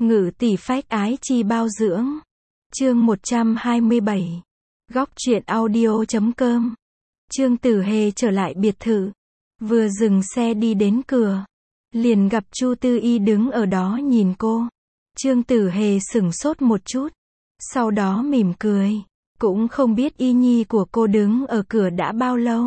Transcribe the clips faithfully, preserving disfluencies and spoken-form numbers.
Ngự tỷ phách ái chi bao dưỡng. Chương một trăm hai mươi bảy. Góc truyện audio chấm com. Trương Tử Hề trở lại biệt thự. Vừa dừng xe đi đến cửa, liền gặp Chu Tư Y đứng ở đó nhìn cô. Trương Tử Hề sửng sốt một chút, sau đó mỉm cười. Cũng không biết Y Nhi của cô đứng ở cửa đã bao lâu.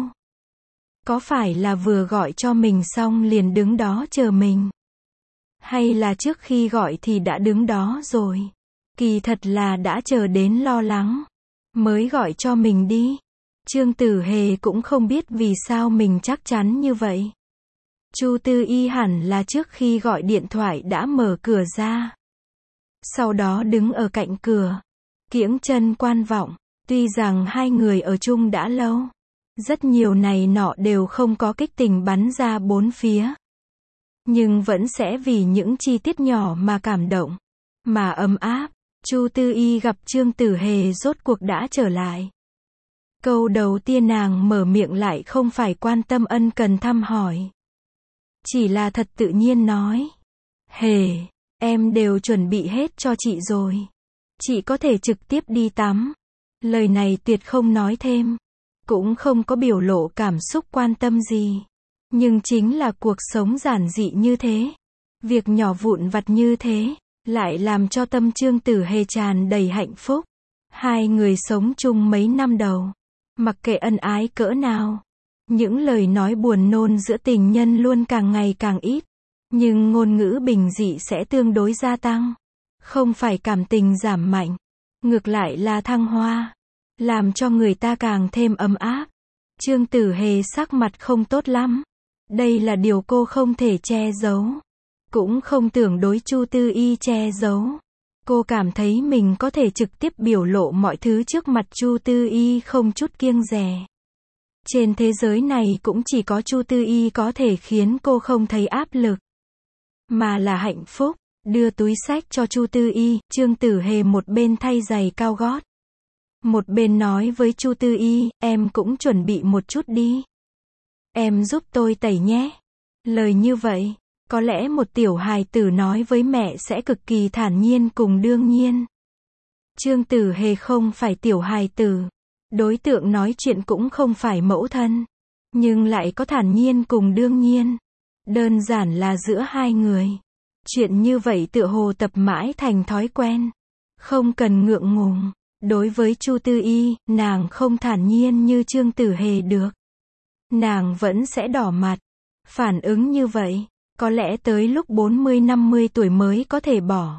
Có phải là vừa gọi cho mình xong liền đứng đó chờ mình? Hay là trước khi gọi thì đã đứng đó rồi? Kỳ thật là đã chờ đến lo lắng, mới gọi cho mình đi. Trương Tử Hề cũng không biết vì sao mình chắc chắn như vậy. Chu Tư Y hẳn là trước khi gọi điện thoại đã mở cửa ra. Sau đó đứng ở cạnh cửa, kiễng chân quan vọng. Tuy rằng hai người ở chung đã lâu, rất nhiều này nọ đều không có kích tình bắn ra bốn phía, nhưng vẫn sẽ vì những chi tiết nhỏ mà cảm động, mà ấm áp. Chu Tư Y gặp Trương Tử Hề rốt cuộc đã trở lại. Câu đầu tiên nàng mở miệng lại không phải quan tâm ân cần thăm hỏi, chỉ là thật tự nhiên nói: Hề, em đều chuẩn bị hết cho chị rồi. Chị có thể trực tiếp đi tắm. Lời này tuyệt không nói thêm, cũng không có biểu lộ cảm xúc quan tâm gì. Nhưng chính là cuộc sống giản dị như thế, việc nhỏ vụn vặt như thế, lại làm cho tâm Trương Tử Hề tràn đầy hạnh phúc. Hai người sống chung mấy năm đầu, mặc kệ ân ái cỡ nào, những lời nói buồn nôn giữa tình nhân luôn càng ngày càng ít, nhưng ngôn ngữ bình dị sẽ tương đối gia tăng. Không phải cảm tình giảm mạnh, ngược lại là thăng hoa, làm cho người ta càng thêm ấm áp. Trương Tử Hề sắc mặt không tốt lắm. Đây là điều cô không thể che giấu, cũng không tưởng đối Chu Tư Y che giấu. Cô cảm thấy mình có thể trực tiếp biểu lộ mọi thứ trước mặt Chu Tư Y không chút kiêng dè. Trên thế giới này cũng chỉ có Chu Tư Y có thể khiến cô không thấy áp lực, mà là hạnh phúc. Đưa túi xách cho Chu Tư Y, Trương Tử Hề một bên thay giày cao gót, một bên nói với Chu Tư Y: em cũng chuẩn bị một chút đi. Em giúp tôi tẩy nhé. Lời như vậy, có lẽ một tiểu hài tử nói với mẹ sẽ cực kỳ thản nhiên cùng đương nhiên. Trương Tử Hề không phải tiểu hài tử, đối tượng nói chuyện cũng không phải mẫu thân, nhưng lại có thản nhiên cùng đương nhiên. Đơn giản là giữa hai người, chuyện như vậy tựa hồ tập mãi thành thói quen, không cần ngượng ngùng. Đối với Chu Tư Y, nàng không thản nhiên như Trương Tử Hề được, nàng vẫn sẽ đỏ mặt. Phản ứng như vậy, có lẽ tới lúc bốn mươi năm mươi tuổi mới có thể bỏ.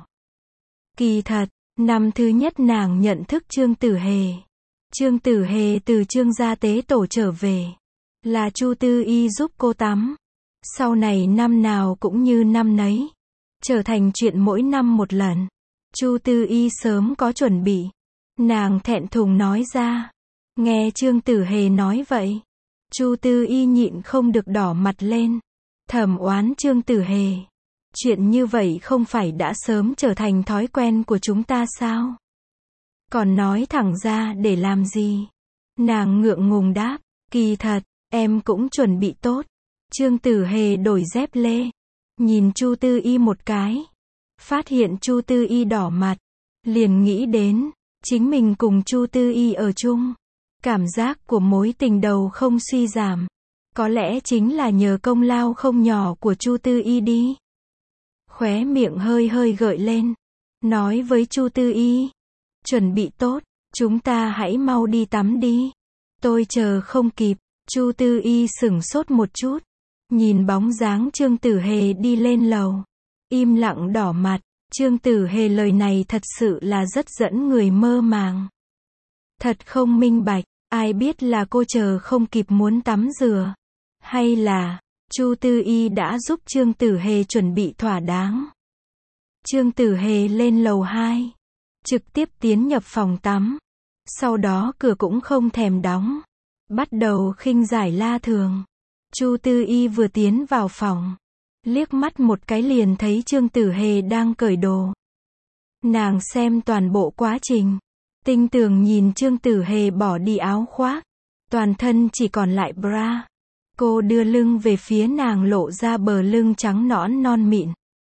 Kỳ thật, năm thứ nhất nàng nhận thức Trương Tử Hề, Trương Tử Hề từ Trương gia tế tổ trở về, là Chu Tư Y giúp cô tắm. Sau này năm nào cũng như năm nấy, trở thành chuyện mỗi năm một lần. Chu Tư Y sớm có chuẩn bị, nàng thẹn thùng nói ra. Nghe Trương Tử Hề nói vậy, Chu Tư Y nhịn không được đỏ mặt lên, thầm oán Trương Tử Hề. Chuyện như vậy không phải đã sớm trở thành thói quen của chúng ta sao? Còn nói thẳng ra để làm gì? Nàng ngượng ngùng đáp: kỳ thật, em cũng chuẩn bị tốt. Trương Tử Hề đổi dép lê, nhìn Chu Tư Y một cái, phát hiện Chu Tư Y đỏ mặt, liền nghĩ đến, chính mình cùng Chu Tư Y ở chung, cảm giác của mối tình đầu không suy giảm, có lẽ chính là nhờ công lao không nhỏ của Chu Tư Y đi. Khóe miệng hơi hơi gợi lên, nói với Chu Tư Y: chuẩn bị tốt, chúng ta hãy mau đi tắm đi, tôi chờ không kịp. Chu Tư Y sửng sốt một chút, nhìn bóng dáng Trương Tử Hề đi lên lầu, im lặng đỏ mặt. Trương Tử Hề lời này thật sự là rất dẫn người mơ màng. Thật không minh bạch, ai biết là cô chờ không kịp muốn tắm rửa, hay là Chu Tư Y đã giúp Trương Tử Hề chuẩn bị thỏa đáng. Trương Tử Hề lên lầu hai, trực tiếp tiến nhập phòng tắm, sau đó cửa cũng không thèm đóng, bắt đầu khinh giải la thường. Chu Tư Y vừa tiến vào phòng, liếc mắt một cái liền thấy Trương Tử Hề đang cởi đồ. Nàng xem toàn bộ quá trình, tinh tường nhìn Trương Tử Hề bỏ đi áo khoác, toàn thân chỉ còn lại bra. Cô đưa lưng về phía nàng lộ ra bờ lưng trắng nõn non mịn.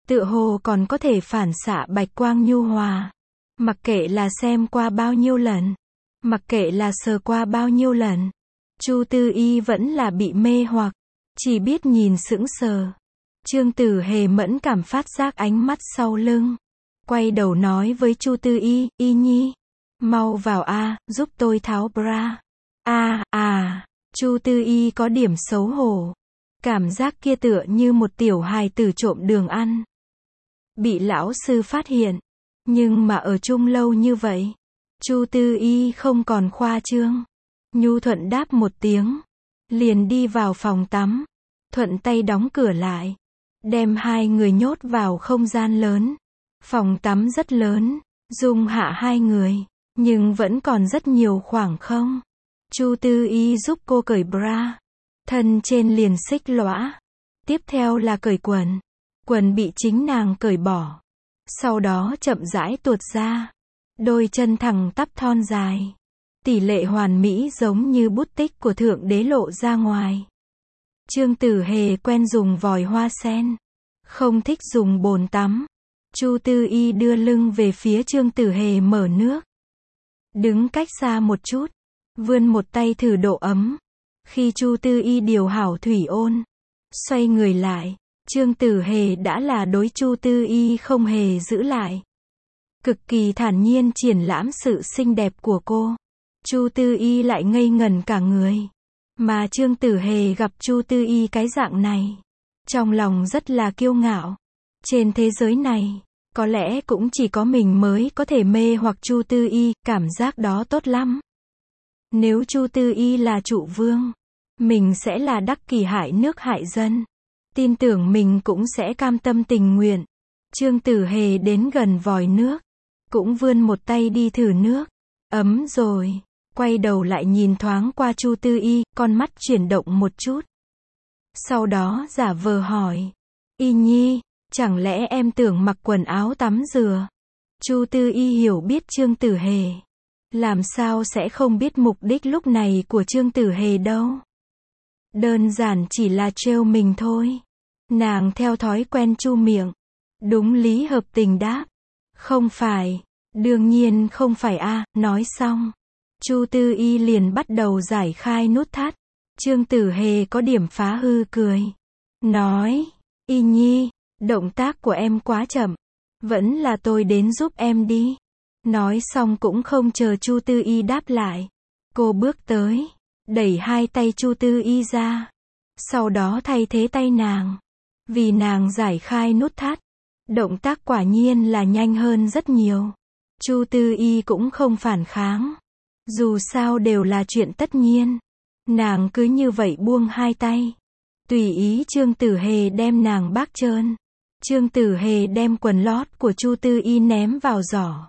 tựa hồ còn có thể phản xạ bạch quang nhu hòa. Mặc kệ là xem qua bao nhiêu lần, mặc kệ là sờ qua bao nhiêu lần, Chu Tư Y vẫn là bị mê hoặc, chỉ biết nhìn sững sờ. Trương Tử Hề mẫn cảm phát giác ánh mắt sau lưng, quay đầu nói với Chu Tư Y, Y Nhi, mau vào a, giúp tôi tháo bra. A, à, Chu Tư Y có điểm xấu hổ. Cảm giác kia tựa như một tiểu hài tử trộm đường ăn. Bị lão sư phát hiện. Nhưng mà ở chung lâu như vậy, Chu Tư Y không còn khoa trương. Nhu thuận đáp một tiếng, liền đi vào phòng tắm, thuận tay đóng cửa lại, đem hai người nhốt vào không gian lớn. Phòng tắm rất lớn, dung hạ hai người, nhưng vẫn còn rất nhiều khoảng không. Chu Tư Y giúp cô cởi bra, thân trên liền xích lõa. Tiếp theo là cởi quần, quần bị chính nàng cởi bỏ. Sau đó chậm rãi tuột ra, đôi chân thẳng tắp thon dài, tỷ lệ hoàn mỹ giống như bút tích của thượng đế lộ ra ngoài. Trương Tử Hề quen dùng vòi hoa sen, không thích dùng bồn tắm. Chu Tư Y đưa lưng về phía Trương Tử Hề mở nước, đứng cách xa một chút, vươn một tay thử độ ấm. Khi Chu Tư Y điều hảo thủy ôn, xoay người lại, Trương Tử Hề đã là đối Chu Tư Y không hề giữ lại. Cực kỳ thản nhiên triển lãm sự xinh đẹp của cô. Chu Tư Y lại ngây ngẩn cả người. Mà Trương Tử Hề gặp Chu Tư Y cái dạng này, trong lòng rất là kiêu ngạo. Trên thế giới này, có lẽ cũng chỉ có mình mới có thể mê hoặc Chu Tư Y, cảm giác đó tốt lắm. Nếu Chu Tư Y là trụ vương, mình sẽ là đắc kỷ hại nước hại dân. Tin tưởng mình cũng sẽ cam tâm tình nguyện. Trương Tử Hề đến gần vòi nước, cũng vươn một tay đi thử nước. Ấm rồi. Quay đầu lại nhìn thoáng qua Chu Tư Y, con mắt chuyển động một chút. Sau đó giả vờ hỏi, Y Nhi, chẳng lẽ em tưởng mặc quần áo tắm rửa? Chu Tư Y hiểu biết Trương Tử Hề, làm sao sẽ không biết mục đích lúc này của Trương Tử Hề đâu. Đơn giản chỉ là trêu mình thôi. Nàng theo thói quen chu miệng, đúng lý hợp tình đáp, không phải, đương nhiên không phải a. Nói xong, Chu Tư Y liền bắt đầu giải khai nút thắt. Trương Tử Hề có điểm phá hư cười, nói, Y Nhi, động tác của em quá chậm, vẫn là tôi đến giúp em đi. Nói xong cũng không chờ Chu Tư Y đáp lại, cô bước tới, đẩy hai tay Chu Tư Y ra, sau đó thay thế tay nàng, vì nàng giải khai nút thắt. Động tác quả nhiên là nhanh hơn rất nhiều. Chu Tư Y cũng không phản kháng, dù sao đều là chuyện tất nhiên. Nàng cứ như vậy buông hai tay, tùy ý Trương Tử Hề đem nàng bác trơn. Trương Tử Hề đem quần lót của Chu Tư Y ném vào giỏ,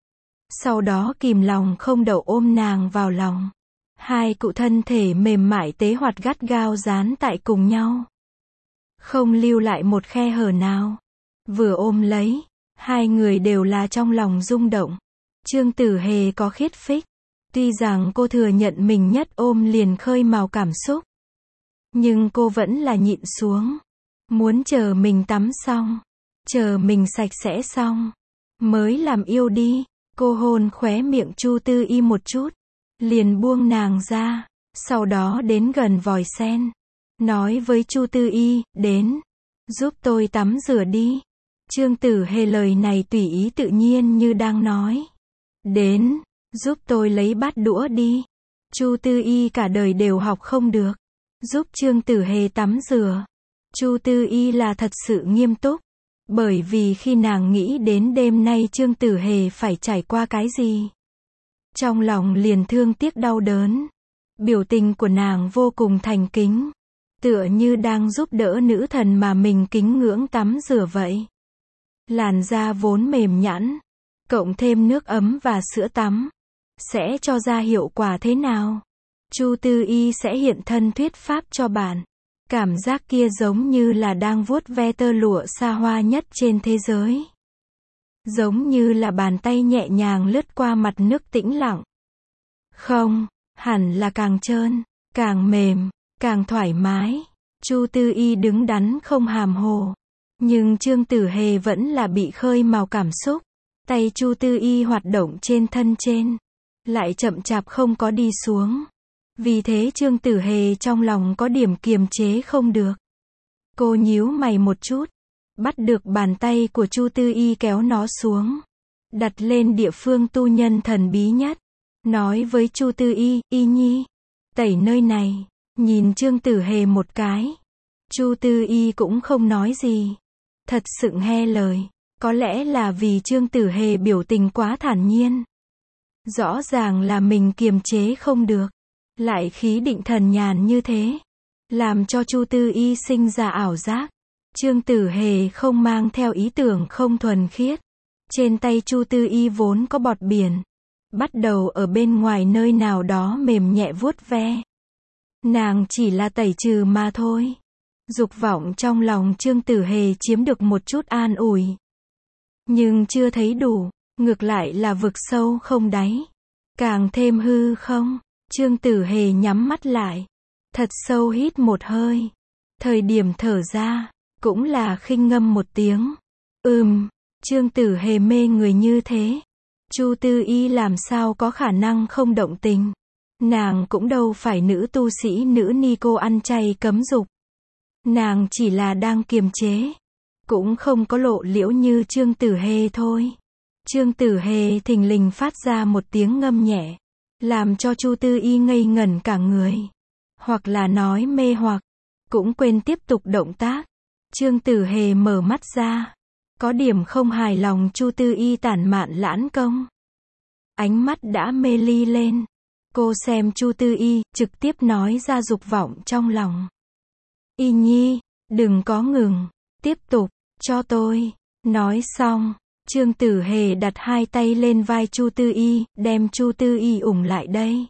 sau đó kìm lòng không đậu ôm nàng vào lòng. Hai cụ thân thể mềm mại tế hoạt gắt gao dán tại cùng nhau, không lưu lại một khe hở nào. Vừa ôm lấy, hai người đều là trong lòng rung động. Trương Tử Hề có khiết phích, tuy rằng cô thừa nhận mình nhất ôm liền khơi mào cảm xúc, nhưng cô vẫn là nhịn xuống, muốn chờ mình tắm xong, chờ mình sạch sẽ xong, mới làm yêu đi. Cô hôn khóe miệng Chu Tư Y một chút, liền buông nàng ra, sau đó đến gần vòi sen, nói với Chu Tư Y, đến, giúp tôi tắm rửa đi. Trương Tử Hề lời này tùy ý tự nhiên như đang nói, đến, giúp tôi lấy bát đũa đi. Chu Tư Y cả đời đều học không được, giúp Trương Tử Hề tắm rửa. Chu Tư Y là thật sự nghiêm túc, bởi vì khi nàng nghĩ đến đêm nay Trương Tử Hề phải trải qua cái gì, trong lòng liền thương tiếc đau đớn. Biểu tình của nàng vô cùng thành kính, tựa như đang giúp đỡ nữ thần mà mình kính ngưỡng tắm rửa vậy. Làn da vốn mềm nhẵn, cộng thêm nước ấm và sữa tắm, sẽ cho ra hiệu quả thế nào? Chu Tư Y sẽ hiện thân thuyết pháp cho bạn. Cảm giác kia giống như là đang vuốt ve tơ lụa xa hoa nhất trên thế giới. Giống như là bàn tay nhẹ nhàng lướt qua mặt nước tĩnh lặng. Không, hẳn là càng trơn, càng mềm, càng thoải mái. Chu Tư Y đứng đắn không hàm hồ, Nhưng Trương Tử Hề vẫn là bị khơi mào cảm xúc. Tay Chu Tư Y hoạt động trên thân trên, lại chậm chạp không có đi xuống. Vì thế Trương Tử Hề trong lòng có điểm kiềm chế không được. Cô nhíu mày một chút, bắt được bàn tay của Chu Tư Y kéo nó xuống, đặt lên địa phương tu nhân thần bí nhất, nói với Chu Tư Y, Y Nhi, tẩy nơi này, nhìn Trương Tử Hề một cái. Chu Tư Y cũng không nói gì, thật sự nghe lời, có lẽ là vì Trương Tử Hề biểu tình quá thản nhiên. Rõ ràng là mình kiềm chế không được, lại khí định thần nhàn như thế, làm cho Chu Tư Y sinh ra ảo giác. Trương Tử Hề không mang theo ý tưởng không thuần khiết. Trên tay Chu Tư Y vốn có bọt biển, bắt đầu ở bên ngoài nơi nào đó mềm nhẹ vuốt ve. Nàng chỉ là tẩy trừ mà thôi. Dục vọng trong lòng Trương Tử Hề chiếm được một chút an ủi. Nhưng chưa thấy đủ, ngược lại là vực sâu không đáy. Càng thêm hư không. Trương Tử Hề nhắm mắt lại, thật sâu hít một hơi. Thời điểm thở ra, cũng là khinh ngâm một tiếng. Ừm, Trương Tử Hề mê người như thế. Chu Tư Y làm sao có khả năng không động tình. Nàng cũng đâu phải nữ tu sĩ nữ ni cô ăn chay cấm dục. Nàng chỉ là đang kiềm chế, cũng không có lộ liễu như Trương Tử Hề thôi. Trương Tử Hề thình lình phát ra một tiếng ngâm nhẹ, làm cho Chu Tư Y ngây ngẩn cả người. Hoặc là nói mê hoặc, cũng quên tiếp tục động tác. Trương Tử Hề mở mắt ra, có điểm không hài lòng Chu Tư Y tản mạn lãn công. Ánh mắt đã mê ly lên. Cô xem Chu Tư Y, trực tiếp nói ra dục vọng trong lòng. Y Nhi, đừng có ngừng, tiếp tục, cho tôi. Nói xong, Trương Tử Hề đặt hai tay lên vai Chu Tư Y, đem Chu Tư Y ủng lại đây.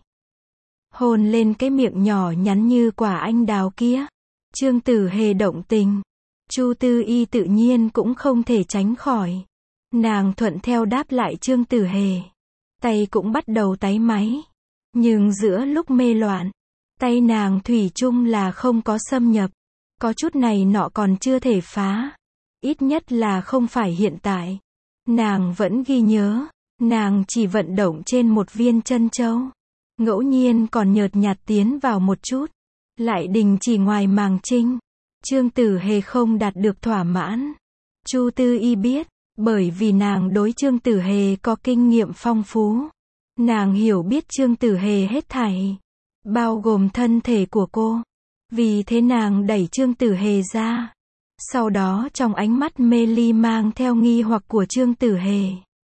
Hôn lên cái miệng nhỏ nhắn như quả anh đào kia. Trương Tử Hề động tình. Chu Tư Y tự nhiên cũng không thể tránh khỏi. Nàng thuận theo đáp lại Trương Tử Hề. Tay cũng bắt đầu táy máy. Nhưng giữa lúc mê loạn, tay nàng thủy chung là không có xâm nhập. Có chút này nọ còn chưa thể phá. Ít nhất là không phải hiện tại. Nàng vẫn ghi nhớ, nàng chỉ vận động trên một viên chân châu. Ngẫu nhiên còn nhợt nhạt tiến vào một chút. Lại đình chỉ ngoài màng trinh. Trương Tử Hề không đạt được thỏa mãn. Chu Tư Y biết, bởi vì nàng đối Trương Tử Hề có kinh nghiệm phong phú. Nàng hiểu biết Trương Tử Hề hết thảy, bao gồm thân thể của cô. Vì thế nàng đẩy Trương Tử Hề ra. Sau đó trong ánh mắt mê ly mang theo nghi hoặc của Trương Tử Hề.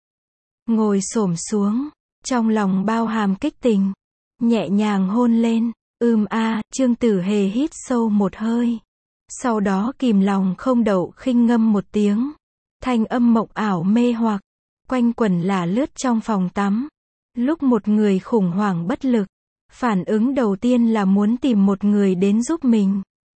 Ngồi xổm xuống, trong lòng bao hàm kích tình, nhẹ nhàng hôn lên. Ưm a, Trương Tử Hề hít sâu một hơi. Sau đó kìm lòng không đậu khinh ngâm một tiếng. Thanh âm mộng ảo mê hoặc, quanh quẩn là lướt trong phòng tắm. Lúc một người khủng hoảng bất lực, phản ứng đầu tiên là muốn tìm một người đến giúp mình.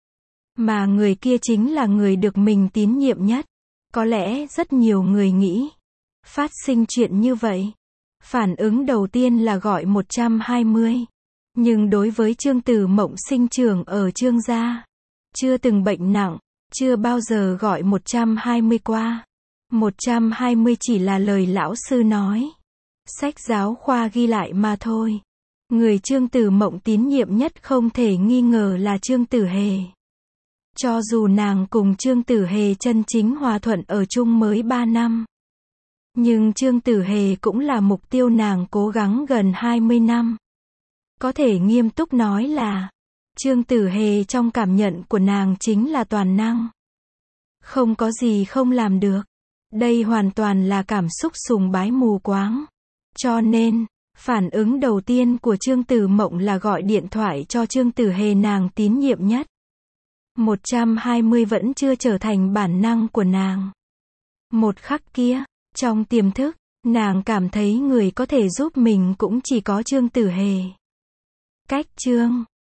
Mà người kia chính là người được mình tín nhiệm nhất. Có lẽ rất nhiều người nghĩ, phát sinh chuyện như vậy, phản ứng đầu tiên là gọi một trăm hai mươi. Nhưng đối với Trương Tử Mộng sinh trưởng ở Trương gia, chưa từng bệnh nặng, chưa bao giờ gọi một trăm hai mươi qua. một trăm hai mươi chỉ là lời lão sư nói. Sách giáo khoa ghi lại mà thôi. Người Trương Tử Mộng tín nhiệm nhất không thể nghi ngờ là Trương Tử Hề. Cho dù nàng cùng Trương Tử Hề chân chính hòa thuận ở chung mới ba năm. Nhưng Trương Tử Hề cũng là mục tiêu nàng cố gắng gần hai mươi năm. Có thể nghiêm túc nói là, Trương Tử Hề trong cảm nhận của nàng chính là toàn năng. Không có gì không làm được. Đây hoàn toàn là cảm xúc sùng bái mù quáng. Cho nên, phản ứng đầu tiên của Trương Tử Mộng là gọi điện thoại cho Trương Tử Hề nàng tín nhiệm nhất. một trăm hai mươi vẫn chưa trở thành bản năng của nàng. Một khắc kia, trong tiềm thức, nàng cảm thấy người có thể giúp mình cũng chỉ có Trương Tử Hề. Cách chương